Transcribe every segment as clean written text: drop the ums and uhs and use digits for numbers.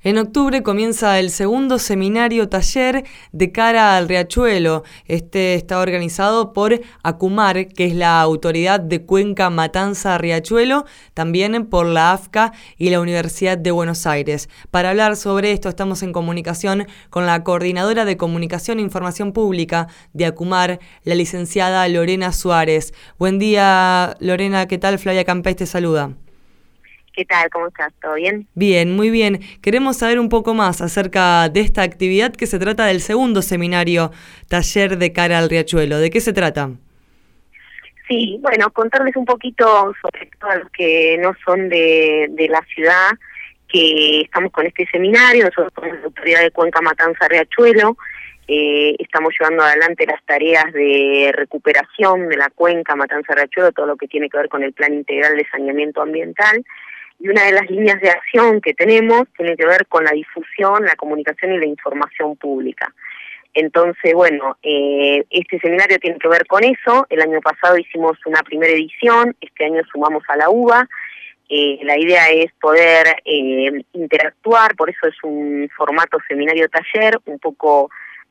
En octubre comienza el segundo seminario taller de cara al Riachuelo. Este está organizado por ACUMAR, que es la Autoridad de Cuenca Matanza Riachuelo, también por la AFCA y la Universidad de Buenos Aires. Para hablar sobre esto estamos en comunicación con la Coordinadora de Comunicación e Información Pública de ACUMAR, la licenciada Lorena Suárez. Buen día, Lorena, ¿qué tal? Flavia Campés te saluda. ¿Qué tal? ¿Cómo estás? ¿Todo bien? Bien, muy bien. Queremos saber un poco más acerca de esta actividad que se trata del segundo seminario taller de cara al Riachuelo. ¿De qué se trata? Sí, bueno, contarles un poquito sobre todo a los que no son de la ciudad, que estamos con este seminario. Nosotros somos la Autoridad de Cuenca Matanza Riachuelo. Estamos llevando adelante las tareas de recuperación de la cuenca Matanza Riachuelo, todo lo que tiene que ver con el Plan Integral de Saneamiento Ambiental. Y una de las líneas de acción que tenemos tiene que ver con la difusión, la comunicación y la información pública. Entonces, bueno, este seminario tiene que ver con eso. El año pasado hicimos una primera edición, este año sumamos a la UBA. La idea es poder interactuar, por eso es un formato seminario-taller, un poco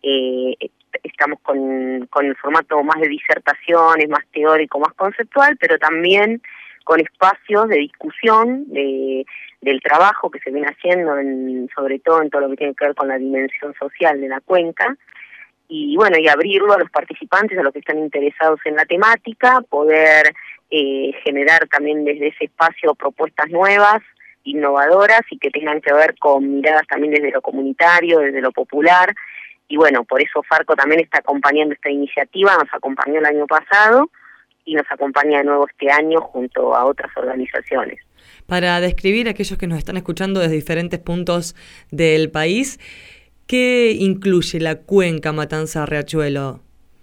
estamos con el formato más de disertaciones, más teórico, más conceptual, pero también con espacios de discusión del trabajo que se viene haciendo, sobre todo en todo lo que tiene que ver con la dimensión social de la cuenca, y bueno, y abrirlo a los participantes, a los que están interesados en la temática, poder generar también desde ese espacio propuestas nuevas, innovadoras, y que tengan que ver con miradas también desde lo comunitario, desde lo popular. Y bueno, por eso Farco también está acompañando esta iniciativa, nos acompañó el año pasado, y nos acompaña de nuevo este año junto a otras organizaciones. Para describir a aquellos que nos están escuchando desde diferentes puntos del país, ¿qué incluye la cuenca Matanza Riachuelo?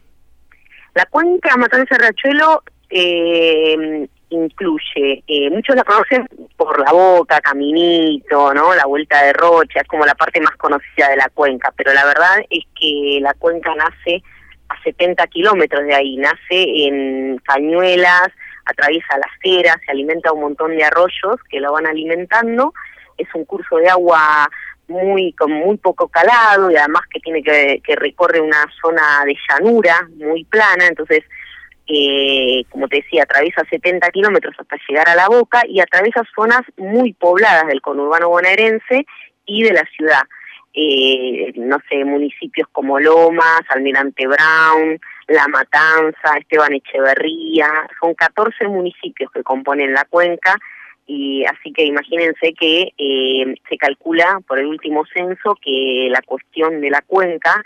La cuenca Matanza Riachuelo incluye, muchos la conocen por La Boca, Caminito, ¿no? La Vuelta de Rocha, es como la parte más conocida de la cuenca, pero la verdad es que la cuenca nace a 70 kilómetros de ahí, nace en Cañuelas, atraviesa las ceras, se alimenta un montón de arroyos que lo van alimentando. Es un curso de agua con muy poco calado, y además que recorre una zona de llanura muy plana. Entonces, como te decía, atraviesa 70 kilómetros hasta llegar a La Boca, y atraviesa zonas muy pobladas del conurbano bonaerense y de la ciudad. No sé, municipios como Lomas, Almirante Brown, La Matanza, Esteban Echeverría, son 14 municipios que componen la cuenca, y así que imagínense que se calcula por el último censo que la cuestión de la cuenca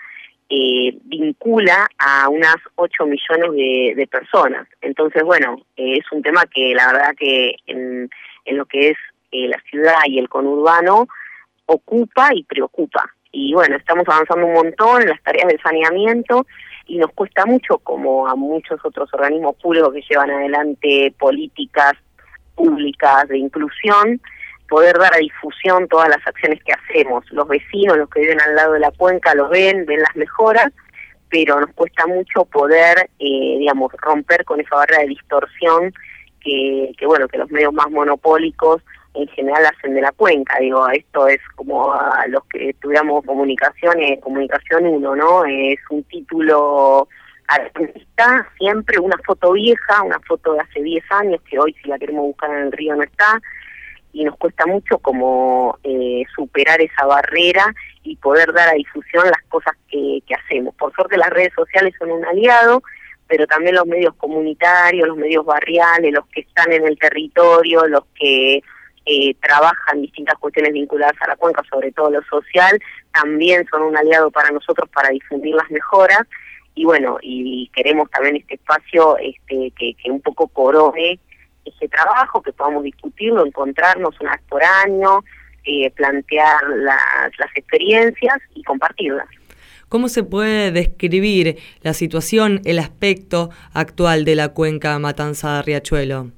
vincula a unas 8 millones de personas. Entonces, bueno, es un tema que la verdad que en lo que es la ciudad y el conurbano ocupa y preocupa. Y bueno, estamos avanzando un montón en las tareas de saneamiento, y nos cuesta mucho, como a muchos otros organismos públicos que llevan adelante políticas públicas de inclusión, poder dar a difusión todas las acciones que hacemos. Los vecinos, los que viven al lado de la cuenca, los ven las mejoras, pero nos cuesta mucho poder, romper con esa barrera de distorsión que los medios más monopólicos en general hacen de la cuenca. Digo, esto es como a los que estudiamos comunicación 1, ¿no? Es un título artista, siempre una foto vieja, una foto de hace 10 años, que hoy si la queremos buscar en el río no está, y nos cuesta mucho como superar esa barrera y poder dar a difusión las cosas que hacemos. Por suerte las redes sociales son un aliado, pero también los medios comunitarios, los medios barriales, los que están en el territorio, los que trabajan distintas cuestiones vinculadas a la cuenca, sobre todo lo social, también son un aliado para nosotros para difundir las mejoras. Y bueno, y queremos también este espacio que un poco corone ese trabajo, que podamos discutirlo, encontrarnos una vez por año, plantear las experiencias y compartirlas. ¿Cómo se puede describir la situación, el aspecto actual de la cuenca Matanza Riachuelo?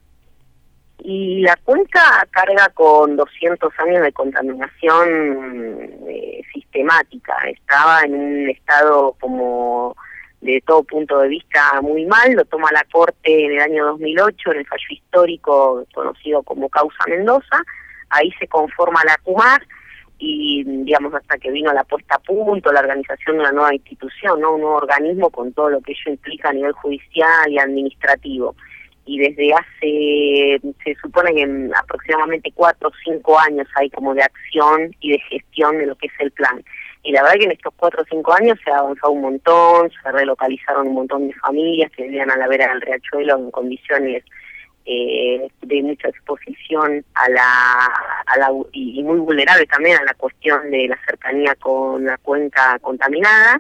Y la cuenca carga con 200 años de contaminación sistemática. Estaba en un estado como de todo punto de vista muy mal, lo toma la Corte en el año 2008, en el fallo histórico conocido como Causa Mendoza. Ahí se conforma la ACUMAR, y digamos hasta que vino la puesta a punto, la organización de una nueva institución, ¿no? Un nuevo organismo con todo lo que ello implica a nivel judicial y administrativo. Y desde se supone que aproximadamente 4 o 5 años hay como de acción y de gestión de lo que es el plan. Y la verdad que en estos 4 o 5 años se ha avanzado un montón, se relocalizaron un montón de familias que vivían a la vera del riachuelo en condiciones de mucha exposición y muy vulnerable también a la cuestión de la cercanía con la cuenca contaminada.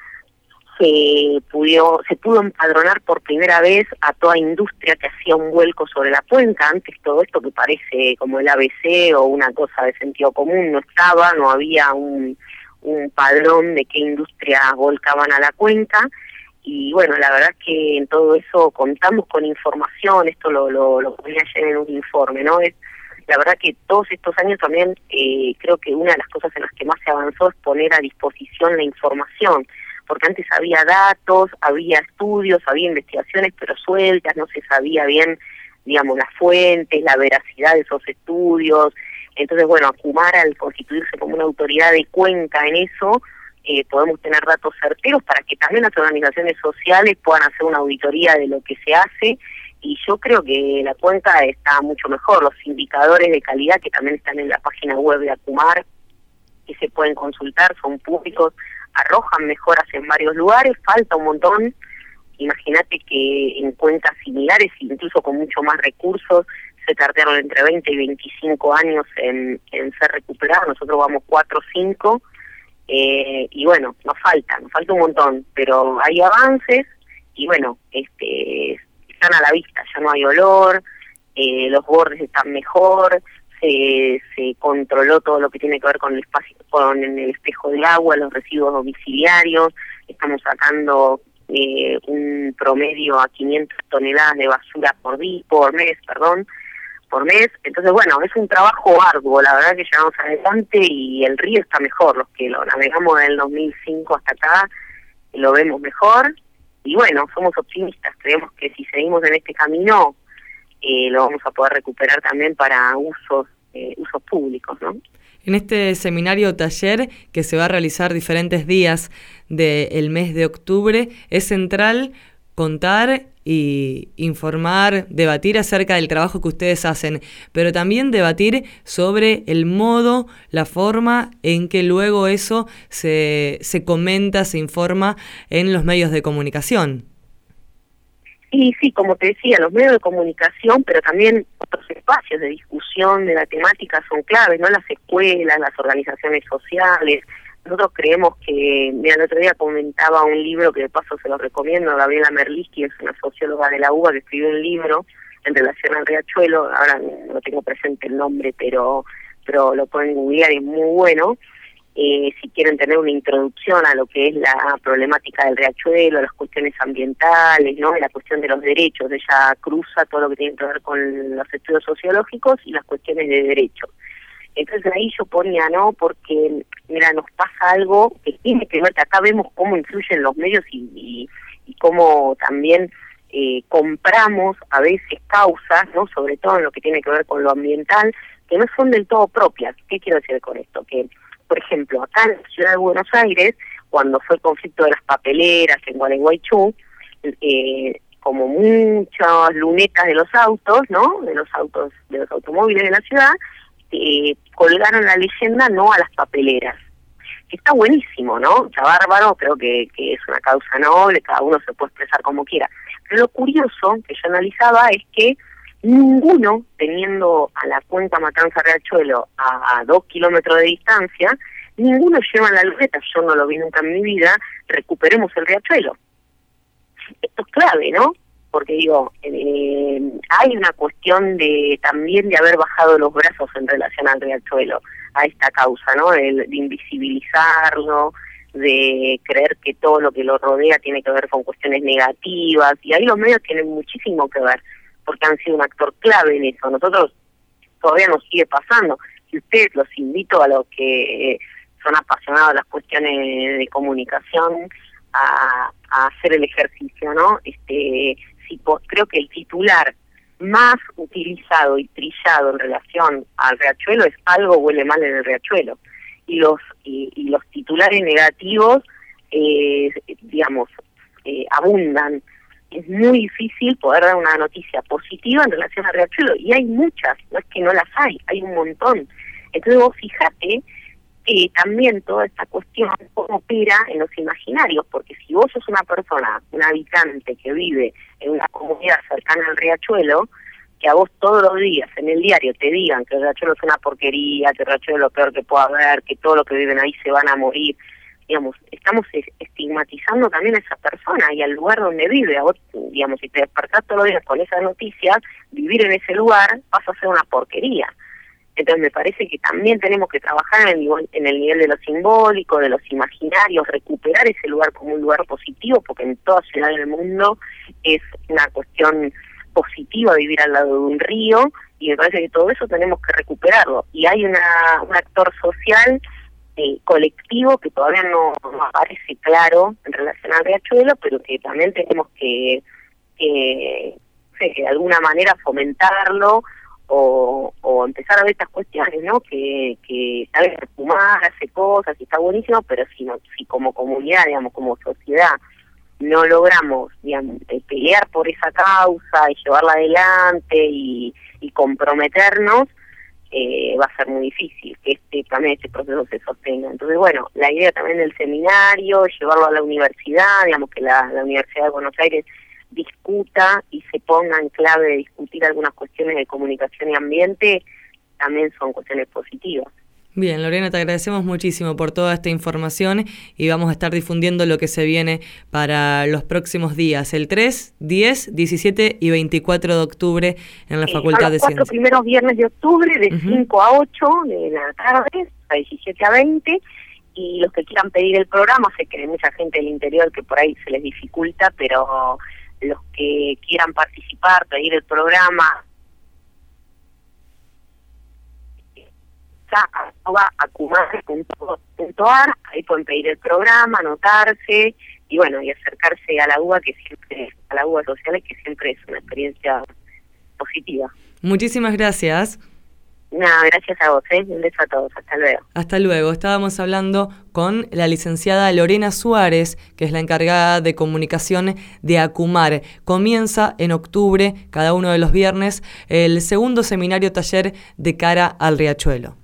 Se pudo empadronar por primera vez a toda industria que hacía un vuelco sobre la cuenca. Antes todo esto que parece como el ABC o una cosa de sentido común no había un padrón de qué industrias volcaban a la cuenca. Y bueno, la verdad es que en todo eso contamos con información, esto lo ponía ayer en un informe, ¿no? La verdad que todos estos años también creo que una de las cosas en las que más se avanzó es poner a disposición la información, porque antes había datos, había estudios, había investigaciones, pero sueltas, no se sabía bien, digamos, las fuentes, la veracidad de esos estudios. Entonces, bueno, ACUMAR, al constituirse como una autoridad de cuenca en eso, podemos tener datos certeros para que también las organizaciones sociales puedan hacer una auditoría de lo que se hace, y yo creo que la cuenca está mucho mejor. Los indicadores de calidad que también están en la página web de ACUMAR, que se pueden consultar, son públicos, arrojan mejoras en varios lugares, falta un montón. Imagínate que en cuencas similares, incluso con mucho más recursos, se tardaron entre 20 y 25 años en ser recuperados. Nosotros vamos 4 o 5, y bueno, nos falta un montón, pero hay avances y bueno, están a la vista, ya no hay olor, los bordes están mejor, se controló todo lo que tiene que ver con el espacio, con el espejo del agua, los residuos domiciliarios. Estamos sacando un promedio a 500 toneladas de basura por mes. Entonces, bueno, es un trabajo arduo, la verdad que llevamos adelante y el río está mejor. Los que lo navegamos del 2005 hasta acá lo vemos mejor y bueno, somos optimistas, creemos que si seguimos en este camino lo vamos a poder recuperar también para usos públicos, ¿no? En este seminario taller que se va a realizar diferentes días del mes de octubre, es central contar y informar, debatir acerca del trabajo que ustedes hacen, pero también debatir sobre el modo, la forma en que luego eso se comenta, se informa en los medios de comunicación. Y sí, como te decía, los medios de comunicación, pero también otros espacios de discusión de la temática son claves, ¿no? Las escuelas, las organizaciones sociales. Nosotros creemos que, mira, el otro día comentaba un libro que de paso se lo recomiendo, Gabriela Merlisky, es una socióloga de la UBA que escribió un libro en relación al riachuelo. Ahora no tengo presente el nombre, pero lo pueden googlear y es muy bueno. Si quieren tener una introducción a lo que es la problemática del riachuelo, las cuestiones ambientales, ¿no? La cuestión de los derechos. Ella cruza todo lo que tiene que ver con los estudios sociológicos y las cuestiones de derechos. Entonces ahí yo ponía, ¿no? Porque, mira, nos pasa algo que tiene que ver, que acá vemos cómo influyen los medios y cómo también compramos a veces causas, ¿no? Sobre todo en lo que tiene que ver con lo ambiental, que no son del todo propias. ¿Qué quiero decir con esto? Que, por ejemplo, acá en la ciudad de Buenos Aires, cuando fue el conflicto de las papeleras en Gualeguaychú, como muchas lunetas de los autos, ¿no? De los automóviles de la ciudad, colgaron la leyenda "no a las papeleras", que está buenísimo, ¿no? Está bárbaro, creo que es una causa noble, cada uno se puede expresar como quiera. Pero lo curioso que yo analizaba es que ninguno, teniendo a la cuenca Matanza-Riachuelo a 2 kilómetros de distancia, ninguno lleva la luneta, yo no lo vi nunca en mi vida, recuperemos el riachuelo. Esto es clave, ¿no? Porque digo, hay una cuestión también de haber bajado los brazos en relación al riachuelo, a esta causa, ¿no? De invisibilizarlo, de creer que todo lo que lo rodea tiene que ver con cuestiones negativas, y ahí los medios tienen muchísimo que ver, porque han sido un actor clave en eso. Nosotros todavía nos sigue pasando. Si ustedes, los invito a los que son apasionados de las cuestiones de comunicación a hacer el ejercicio, ¿no? Creo que el titular más utilizado y trillado en relación al riachuelo es "algo huele mal en el riachuelo". y los titulares negativos, abundan. Es muy difícil poder dar una noticia positiva en relación a Riachuelo, y hay muchas, no es que no las hay un montón. Entonces vos fíjate que también toda esta cuestión cómo opera en los imaginarios, porque si vos sos una persona, un habitante que vive en una comunidad cercana al Riachuelo, que a vos todos los días en el diario te digan que el Riachuelo es una porquería, que el Riachuelo es lo peor que pueda haber, que todos los que viven ahí se van a morir, digamos, estamos estigmatizando también a esa persona y al lugar donde vive. A vos, digamos, si te despertás todos los días con esas noticias, vivir en ese lugar pasa a ser una porquería. Entonces me parece que también tenemos que trabajar en el nivel de lo simbólico, de los imaginarios, recuperar ese lugar como un lugar positivo, porque en toda ciudad del mundo es una cuestión positiva vivir al lado de un río, y me parece que todo eso tenemos que recuperarlo. Y hay un actor social colectivo que todavía no aparece claro en relación al Riachuelo, pero que también tenemos que de alguna manera fomentarlo o empezar a ver estas cuestiones, ¿no? Que sabe fumar, hace cosas y está buenísimo, pero si como comunidad, digamos, como sociedad, no logramos, digamos, pelear por esa causa y llevarla adelante y comprometernos, va a ser muy difícil que también este proceso se sostenga. Entonces, bueno, la idea también del seminario, llevarlo a la universidad, digamos que la Universidad de Buenos Aires discuta y se ponga en clave de discutir algunas cuestiones de comunicación y ambiente, también son cuestiones positivas. Bien, Lorena, te agradecemos muchísimo por toda esta información y vamos a estar difundiendo lo que se viene para los próximos días, el 3, 10, 17 y 24 de octubre en la Facultad de Ciencias. Los 4 primeros viernes de octubre, de 5 a 8 de la tarde, a 17 a 20, y los que quieran pedir el programa, sé que hay mucha gente del interior que por ahí se les dificulta, pero los que quieran participar, pedir el programa, @acumar.ar, ahí pueden pedir el programa, anotarse y bueno, y acercarse a la UBA, a la UBA Sociales, que siempre es una experiencia positiva. Muchísimas gracias. Nada, gracias a vos, un beso a todos, hasta luego. Hasta luego. Estábamos hablando con la licenciada Lorena Suárez, que es la encargada de comunicación de Acumar. Comienza en octubre, cada uno de los viernes, el segundo seminario taller de cara al Riachuelo.